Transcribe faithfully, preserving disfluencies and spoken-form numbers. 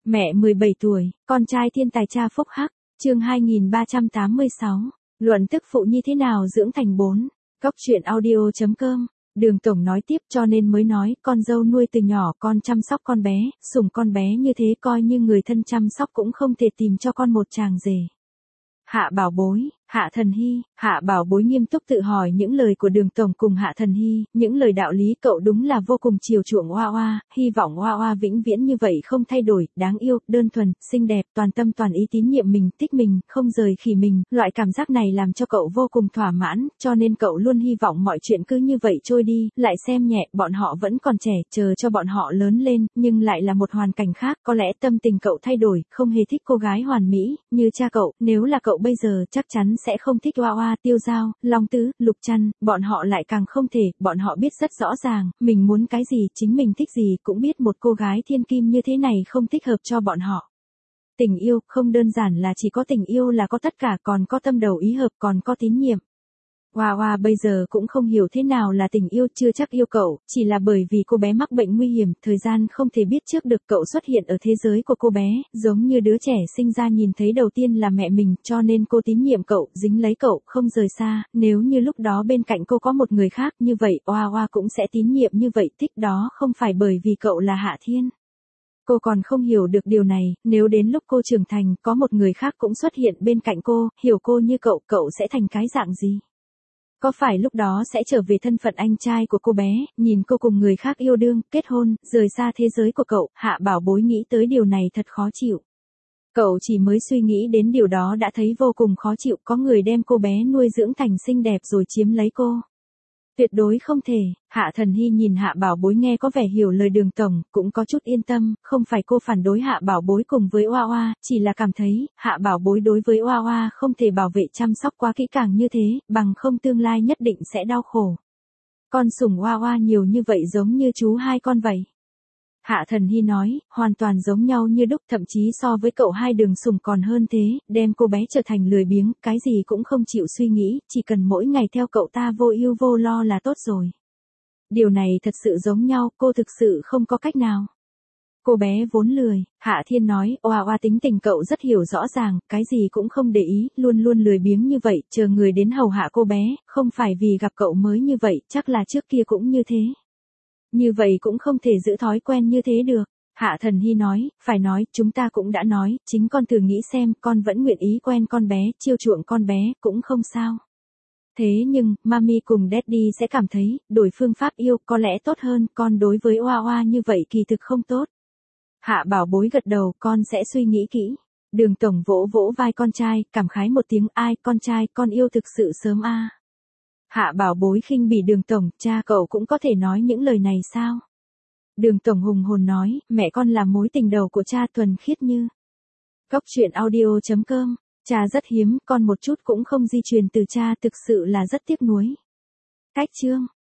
Mẹ mười bảy tuổi, con trai thiên tài cha phúc hắc, chương hai nghìn ba trăm tám mươi sáu. Luận tức phụ như thế nào dưỡng thành bốn. Góc truyện audio.com. Đường Tổng nói tiếp, cho nên mới nói, con dâu nuôi từ nhỏ, con chăm sóc con bé, sủng con bé như thế, coi như người thân chăm sóc cũng không thể tìm cho con một chàng rể. Hạ Bảo Bối, Hạ Thần Hy, Hạ Bảo Bối nghiêm túc tự hỏi những lời của Đường Tổng cùng Hạ Thần Hy, những lời đạo lý cậu đúng là vô cùng chiều chuộng Oa Oa, hy vọng Oa Oa vĩnh viễn như vậy không thay đổi, đáng yêu, đơn thuần, xinh đẹp, toàn tâm toàn ý tín nhiệm mình, thích mình, không rời khỉ mình, loại cảm giác này làm cho cậu vô cùng thỏa mãn, cho nên cậu luôn hy vọng mọi chuyện cứ như vậy trôi đi, lại xem nhẹ, bọn họ vẫn còn trẻ, chờ cho bọn họ lớn lên, nhưng lại là một hoàn cảnh khác, có lẽ tâm tình cậu thay đổi, không hề thích cô gái hoàn mỹ, như cha cậu, nếu là cậu bây giờ chắc chắn sẽ không thích Oa Oa, Tiêu Giao, Long Tứ, Lục Trăn, bọn họ lại càng không thể, bọn họ biết rất rõ ràng, mình muốn cái gì, chính mình thích gì, cũng biết một cô gái thiên kim như thế này không thích hợp cho bọn họ. Tình yêu, không đơn giản là chỉ có tình yêu là có tất cả, còn có tâm đầu ý hợp, còn có tín nhiệm. Oa Oa bây giờ cũng không hiểu thế nào là tình yêu, chưa chắc yêu cậu, chỉ là bởi vì cô bé mắc bệnh nguy hiểm, thời gian không thể biết trước được cậu xuất hiện ở thế giới của cô bé, giống như đứa trẻ sinh ra nhìn thấy đầu tiên là mẹ mình, cho nên cô tín nhiệm cậu, dính lấy cậu, không rời xa, nếu như lúc đó bên cạnh cô có một người khác, như vậy Oa Oa cũng sẽ tín nhiệm như vậy, thích đó không phải bởi vì cậu là Hạ Thiên. Cô còn không hiểu được điều này, nếu đến lúc cô trưởng thành, có một người khác cũng xuất hiện bên cạnh cô, hiểu cô như cậu, cậu sẽ thành cái dạng gì? Có phải lúc đó sẽ trở về thân phận anh trai của cô bé, nhìn cô cùng người khác yêu đương, kết hôn, rời xa thế giới của cậu, Hạ Bảo Bối nghĩ tới điều này thật khó chịu. Cậu chỉ mới suy nghĩ đến điều đó đã thấy vô cùng khó chịu, có người đem cô bé nuôi dưỡng thành xinh đẹp rồi chiếm lấy cô. Tuyệt đối không thể. Hạ Thần Hy nhìn Hạ Bảo Bối nghe có vẻ hiểu lời Đường Tổng, cũng có chút yên tâm, không phải cô phản đối Hạ Bảo Bối cùng với Oa Oa, chỉ là cảm thấy, Hạ Bảo Bối đối với Oa Oa không thể bảo vệ chăm sóc quá kỹ càng như thế, bằng không tương lai nhất định sẽ đau khổ. Con sủng Oa Oa nhiều như vậy giống như chú hai con vậy. Hạ Thần Hy nói, hoàn toàn giống nhau như đúc, thậm chí so với cậu hai Đường sủng còn hơn thế, đem cô bé trở thành lười biếng, cái gì cũng không chịu suy nghĩ, chỉ cần mỗi ngày theo cậu ta vô ưu vô lo là tốt rồi. Điều này thật sự giống nhau, cô thực sự không có cách nào. Cô bé vốn lười, Hạ Thiên nói, Oa Oa tính tình cậu rất hiểu rõ ràng, cái gì cũng không để ý, luôn luôn lười biếng như vậy, chờ người đến hầu hạ cô bé, không phải vì gặp cậu mới như vậy, chắc là trước kia cũng như thế. Như vậy cũng không thể giữ thói quen như thế được. Hạ Thần Hy nói, phải nói, chúng ta cũng đã nói, chính con thử nghĩ xem, con vẫn nguyện ý quen con bé, chiêu chuộng con bé, cũng không sao. Thế nhưng, Mami cùng Daddy sẽ cảm thấy, đổi phương pháp yêu có lẽ tốt hơn, con đối với Oa Oa như vậy kỳ thực không tốt. Hạ Bảo Bối gật đầu, con sẽ suy nghĩ kỹ. Đường Tổng vỗ vỗ vai con trai, cảm khái một tiếng, ai, con trai, con yêu thực sự sớm a. À. Hạ Bảo Bối khinh bỉ Đường Tổng, cha cậu cũng có thể nói những lời này sao? Đường Tổng hùng hồn nói, mẹ con là mối tình đầu của cha thuần khiết như. Góc truyện audio.com, cha rất hiếm, con một chút cũng không di truyền từ cha, thực sự là rất tiếc nuối. Cách chương.